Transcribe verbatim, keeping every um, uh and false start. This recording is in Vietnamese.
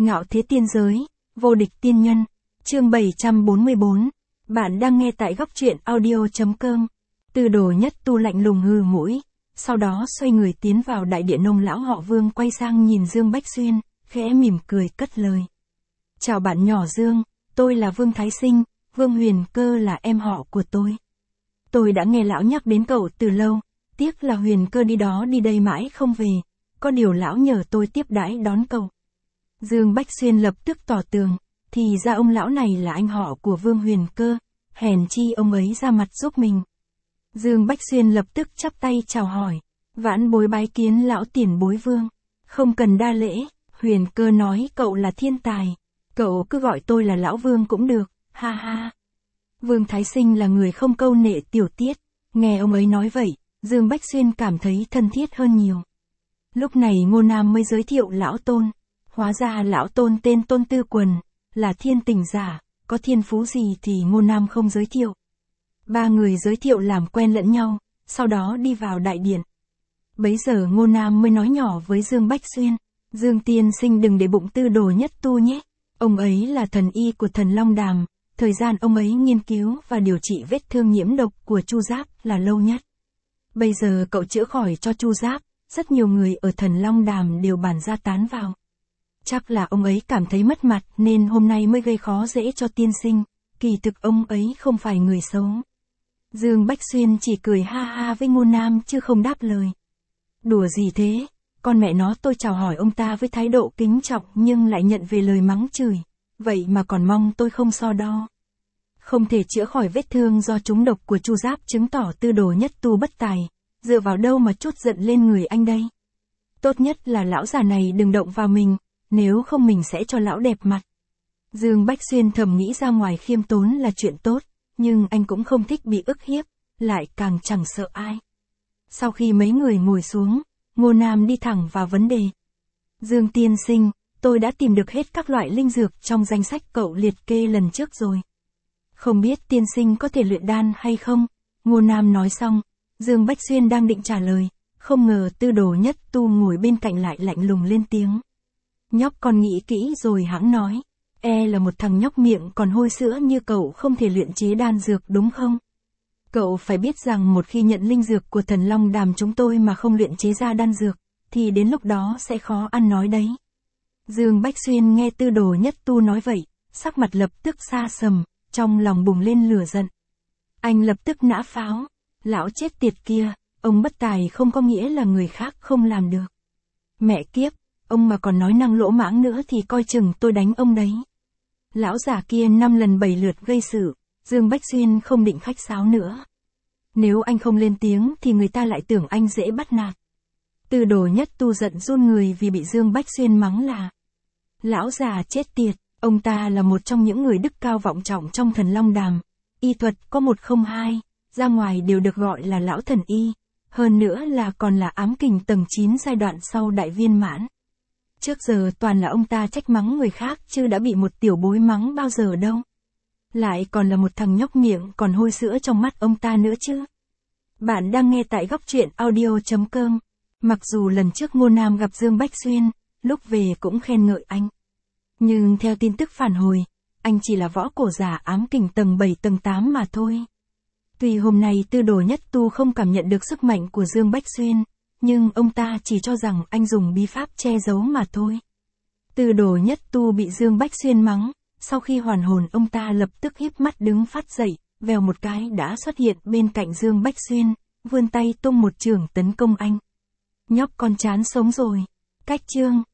Ngạo thế tiên giới, vô địch tiên nhân, chương bảy trăm bốn mươi bốn. Bạn đang nghe tại góc truyện audio.com. Tư Đồ Nhất Tu lạnh lùng hừ mũi, sau đó xoay người tiến vào đại điện. Ông lão họ Vương quay sang nhìn Dương Bách Xuyên, khẽ mỉm cười cất lời. Chào bạn nhỏ Dương, tôi là Vương Thái Sinh, Vương Huyền Cơ là em họ của tôi. Tôi đã nghe lão nhắc đến cậu từ lâu, tiếc là Huyền Cơ đi đó đi đây mãi không về, có điều lão nhờ tôi tiếp đãi đón cậu. Dương Bách Xuyên lập tức tỏ tường, thì ra ông lão này là anh họ của Vương Huyền Cơ, hèn chi ông ấy ra mặt giúp mình. Dương Bách Xuyên lập tức chắp tay chào hỏi, vãn bối bái kiến lão tiền bối Vương. Không cần đa lễ, Huyền Cơ nói cậu là thiên tài, cậu cứ gọi tôi là lão Vương cũng được, ha ha. Vương Thái Sinh là người không câu nệ tiểu tiết, nghe ông ấy nói vậy, Dương Bách Xuyên cảm thấy thân thiết hơn nhiều. Lúc này Ngô Nam mới giới thiệu lão Tôn. Hóa ra lão Tôn tên Tôn Tư Quần, là thiên tình giả, có thiên phú gì thì Ngô Nam không giới thiệu. Ba người giới thiệu làm quen lẫn nhau, sau đó đi vào đại điện. Bấy giờ Ngô Nam mới nói nhỏ với Dương Bách Xuyên, Dương tiên sinh đừng để bụng Tư Đồ Nhất Tu nhé, ông ấy là thần y của thần Long Đàm, thời gian ông ấy nghiên cứu và điều trị vết thương nhiễm độc của Chu Giáp là lâu nhất. Bây giờ cậu chữa khỏi cho Chu Giáp, rất nhiều người ở thần Long Đàm đều bàn ra tán vào. Chắc là ông ấy cảm thấy mất mặt nên hôm nay mới gây khó dễ cho tiên sinh, kỳ thực ông ấy không phải người xấu. Dương Bách Xuyên chỉ cười ha ha với Ngô Nam chứ không đáp lời. Đùa gì thế, con mẹ nó, tôi chào hỏi ông ta với thái độ kính trọng nhưng lại nhận về lời mắng chửi, vậy mà còn mong tôi không so đo. Không thể chữa khỏi vết thương do trúng độc của Chu Giáp chứng tỏ Tư Đồ Nhất Tu bất tài, dựa vào đâu mà trút giận lên người anh đây. Tốt nhất là lão già này đừng động vào mình, nếu không mình sẽ cho lão đẹp mặt. Dương Bách Xuyên thầm nghĩ ra ngoài khiêm tốn là chuyện tốt, nhưng anh cũng không thích bị ức hiếp, lại càng chẳng sợ ai. Sau khi mấy người ngồi xuống, Ngô Nam đi thẳng vào vấn đề. Dương tiên sinh, tôi đã tìm được hết các loại linh dược trong danh sách cậu liệt kê lần trước rồi. Không biết tiên sinh có thể luyện đan hay không? Ngô Nam nói xong, Dương Bách Xuyên đang định trả lời, không ngờ Tư Đồ Nhất Tu ngồi bên cạnh lại lạnh lùng lên tiếng. Nhóc còn nghĩ kỹ rồi hãng nói, e là một thằng nhóc miệng còn hôi sữa như cậu không thể luyện chế đan dược đúng không? Cậu phải biết rằng một khi nhận linh dược của thần Long Đàm chúng tôi mà không luyện chế ra đan dược, thì đến lúc đó sẽ khó ăn nói đấy. Dương Bách Xuyên nghe Tư Đồ Nhất Tu nói vậy, sắc mặt lập tức xa sầm, trong lòng bùng lên lửa giận. Anh lập tức nã pháo, lão chết tiệt kia, ông bất tài không có nghĩa là người khác không làm được. Mẹ kiếp, ông mà còn nói năng lỗ mãng nữa thì coi chừng tôi đánh ông đấy. Lão già kia năm lần bảy lượt gây sự, Dương Bách Xuyên không định khách sáo nữa. Nếu anh không lên tiếng thì người ta lại tưởng anh dễ bắt nạt. Tư Đồ Nhất Tu giận run người vì bị Dương Bách Xuyên mắng là lão già chết tiệt. Ông ta là một trong những người đức cao vọng trọng trong thần Long Đàm, y thuật có một không hai, ra ngoài đều được gọi là lão thần y, hơn nữa là còn là ám kình tầng chín giai đoạn sau đại viên mãn. Trước giờ toàn là ông ta trách mắng người khác chứ đã bị một tiểu bối mắng bao giờ đâu. Lại còn là một thằng nhóc miệng còn hôi sữa trong mắt ông ta nữa chứ. Bạn đang nghe tại góc truyện audio.com. Mặc dù lần trước Ngô Nam gặp Dương Bách Xuyên, lúc về cũng khen ngợi anh. Nhưng theo tin tức phản hồi, anh chỉ là võ cổ giả ám kình tầng bảy tầng tám mà thôi. Tuy hôm nay Tư Đồ Nhất Tu không cảm nhận được sức mạnh của Dương Bách Xuyên, nhưng ông ta chỉ cho rằng anh dùng bí pháp che giấu mà thôi. Tư Đồ Nhất Tu bị Dương Bách Xuyên mắng, sau khi hoàn hồn ông ta lập tức híp mắt đứng phát dậy, vèo một cái đã xuất hiện bên cạnh Dương Bách Xuyên, vươn tay tung một chưởng tấn công anh. Nhóc con chán sống rồi. Cách chương.